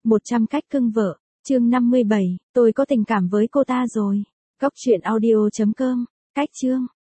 100 cách cưng vợ, chương 57, tôi có tình cảm với cô ta rồi. Góc truyện audio.com, cách chương.